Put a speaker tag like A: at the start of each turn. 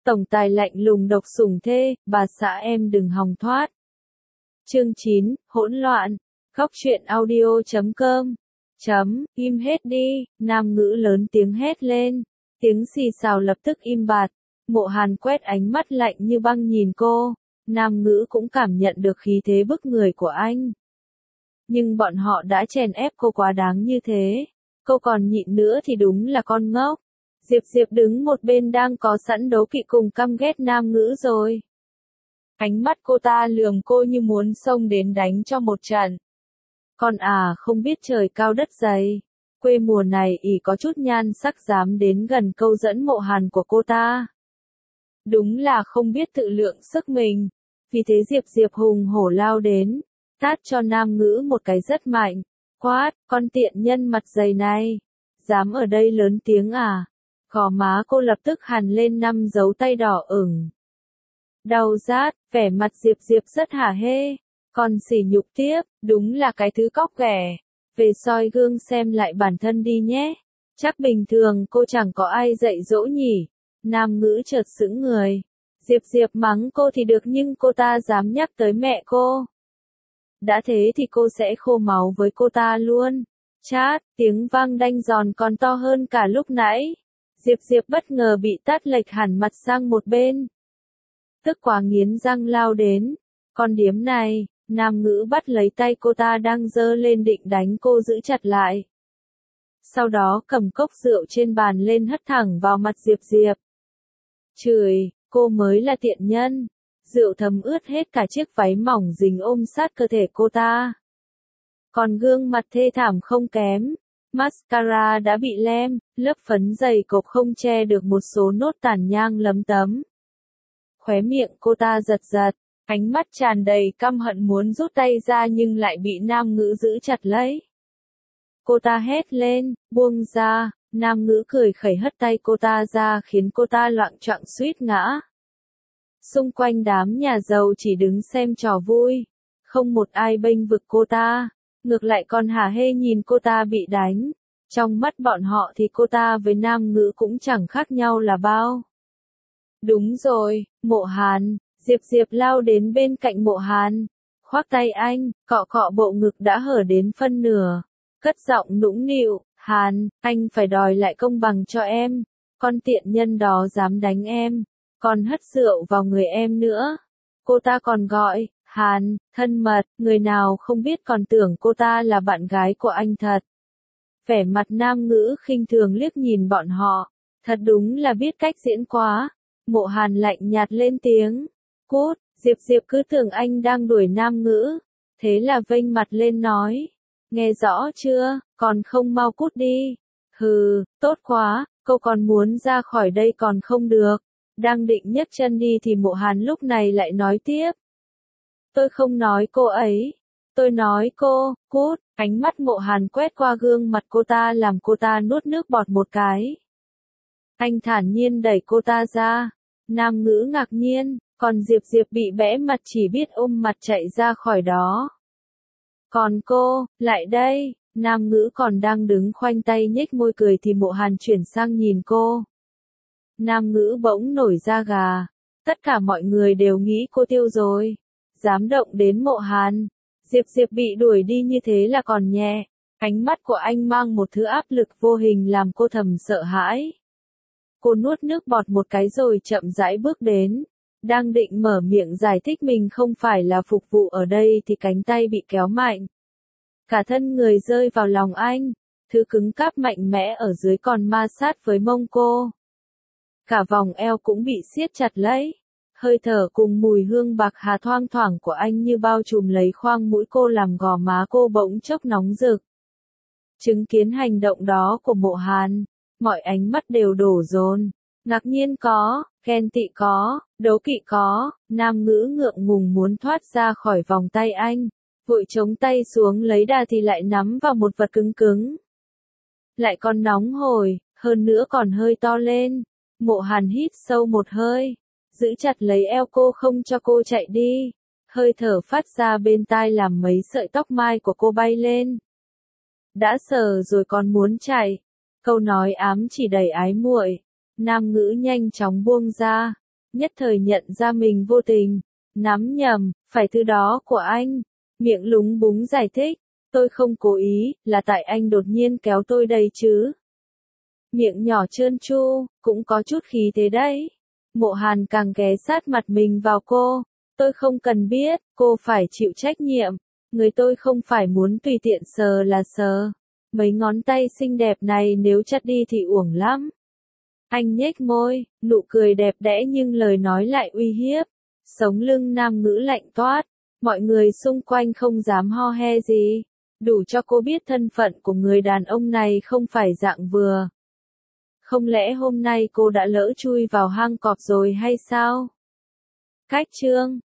A: Tổng tài lạnh lùng độc sủng thê, bà xã em đừng hòng thoát. Chương 9, hỗn loạn. Khóc chuyện audio.com. Im hết đi, nam ngữ lớn tiếng hét lên. Tiếng xì xào lập tức im bặt. Mộ Hàn quét ánh mắt lạnh như băng nhìn cô. Nam ngữ cũng cảm nhận được khí thế bức người của anh. Nhưng bọn họ đã chèn ép cô quá đáng như thế. Cô còn nhịn nữa thì đúng là con ngốc. Diệp đứng một bên đang có sẵn đố kỵ cùng căm ghét nam ngữ rồi. Ánh mắt cô ta lườm cô như muốn xông đến đánh cho một trận. Con không biết trời cao đất dày. Quê mùa này ỷ có chút nhan sắc dám đến gần câu dẫn Mộ Hàn của cô ta. Đúng là không biết tự lượng sức mình. Vì thế Diệp hùng hổ lao đến, tát cho nam ngữ một cái rất mạnh. Quát, con tiện nhân mặt dày này. Dám ở đây lớn tiếng à? Gò má cô lập tức hằn lên 5 dấu tay đỏ ửng. Đau rát, vẻ mặt Diệp rất hả hê. Còn sỉ nhục tiếp, đúng là cái thứ cóc ghẻ. Về soi gương xem lại bản thân đi nhé. Chắc bình thường cô chẳng có ai dạy dỗ nhỉ. Nam ngữ chợt sững người. Diệp mắng cô thì được nhưng cô ta dám nhắc tới mẹ cô. Đã thế thì cô sẽ khô máu với cô ta luôn. Chát, tiếng vang đanh giòn còn to hơn cả lúc nãy. Diệp bất ngờ bị tát lệch hẳn mặt sang một bên. Tức quá nghiến răng lao đến. Con điếm này, nam ngữ bắt lấy tay cô ta đang giơ lên định đánh cô giữ chặt lại. Sau đó cầm cốc rượu trên bàn lên hất thẳng vào mặt Diệp. Chửi, cô mới là tiện nhân. Rượu thấm ướt hết cả chiếc váy mỏng dính ôm sát cơ thể cô ta. Còn gương mặt thê thảm không kém. Mascara đã bị lem, lớp phấn dày cộp không che được một số nốt tàn nhang lấm tấm. Khóe miệng cô ta giật, ánh mắt tràn đầy căm hận muốn rút tay ra nhưng lại bị nam ngữ giữ chặt lấy. Cô ta hét lên, buông ra, nam ngữ cười khẩy hất tay cô ta ra khiến cô ta loạng choạng suýt ngã. Xung quanh đám nhà giàu chỉ đứng xem trò vui, không một ai bênh vực cô ta, ngược lại còn hả hê nhìn cô ta bị đánh. Trong mắt bọn họ thì cô ta với nam ngữ cũng chẳng khác nhau là bao. Đúng rồi, Mộ Hàn. Diệp lao đến bên cạnh Mộ Hàn, khoác tay anh, cọ bộ ngực đã hở đến phân nửa, cất giọng nũng nịu, Hàn, anh phải đòi lại công bằng cho em, con tiện nhân đó dám đánh em, còn hất rượu vào người em nữa. Cô ta còn gọi, Hàn, thân mật, người nào không biết còn tưởng cô ta là bạn gái của anh thật. Vẻ mặt nam ngữ khinh thường liếc nhìn bọn họ, thật đúng là biết cách diễn quá. Mộ Hàn lạnh nhạt lên tiếng. Cút, Diệp cứ tưởng anh đang đuổi nam ngữ. Thế là vênh mặt lên nói. Nghe rõ chưa, còn không mau cút đi. Hừ, tốt quá, cô còn muốn ra khỏi đây còn không được. Đang định nhấc chân đi thì Mộ Hàn lúc này lại nói tiếp. Tôi không nói cô ấy. Tôi nói cô, cút. Ánh mắt Mộ Hàn quét qua gương mặt cô ta làm cô ta nuốt nước bọt một cái. Anh thản nhiên đẩy cô ta ra. Nam ngữ ngạc nhiên, còn Diệp bị bẽ mặt chỉ biết ôm mặt chạy ra khỏi đó. Còn cô, lại đây, nam ngữ còn đang đứng khoanh tay nhếch môi cười thì Mộ Hàn chuyển sang nhìn cô. Nam ngữ bỗng nổi da gà, tất cả mọi người đều nghĩ cô tiêu rồi. Dám động đến Mộ Hàn, Diệp bị đuổi đi như thế là còn nhẹ. Ánh mắt của anh mang một thứ áp lực vô hình làm cô thầm sợ hãi. Cô nuốt nước bọt một cái rồi chậm rãi bước đến. Đang định mở miệng giải thích mình không phải là phục vụ ở đây thì cánh tay bị kéo mạnh. Cả thân người rơi vào lòng anh. Thứ cứng cáp mạnh mẽ ở dưới còn ma sát với mông cô. Cả vòng eo cũng bị siết chặt lấy. Hơi thở cùng mùi hương bạc hà thoang thoảng của anh như bao trùm lấy khoang mũi cô làm gò má cô bỗng chốc nóng rực. Chứng kiến hành động đó của Mộ Hàn. Mọi ánh mắt đều đổ dồn. Ngạc nhiên có, ghen tị có, đố kỵ có, nam ngữ ngượng ngùng muốn thoát ra khỏi vòng tay anh. Vội chống tay xuống lấy đà thì lại nắm vào một vật cứng. Lại còn nóng hổi, hơn nữa còn hơi to lên. Mộ Hàn hít sâu một hơi. Giữ chặt lấy eo cô không cho cô chạy đi. Hơi thở phát ra bên tai làm mấy sợi tóc mai của cô bay lên. Đã sờ rồi còn muốn chạy. Câu nói ám chỉ đầy ái muội. Nam ngữ nhanh chóng buông ra. nhất thời nhận ra mình vô tình, nắm nhầm, phải thứ đó của anh. Miệng lúng búng giải thích, tôi không cố ý, là tại anh đột nhiên kéo tôi đây chứ. Miệng nhỏ trơn tru, cũng có chút khí thế đấy. Mộ Hàn càng ghé sát mặt mình vào cô. Tôi không cần biết, cô phải chịu trách nhiệm. Người tôi không phải muốn tùy tiện sờ là sờ. Mấy ngón tay xinh đẹp này nếu chặt đi thì uổng lắm. Anh nhếch môi, nụ cười đẹp đẽ nhưng lời nói lại uy hiếp. Sống lưng nam ngữ lạnh toát. Mọi người xung quanh không dám ho he gì. Đủ cho cô biết thân phận của người đàn ông này không phải dạng vừa. Không lẽ hôm nay cô đã lỡ chui vào hang cọp rồi hay sao? Cách chương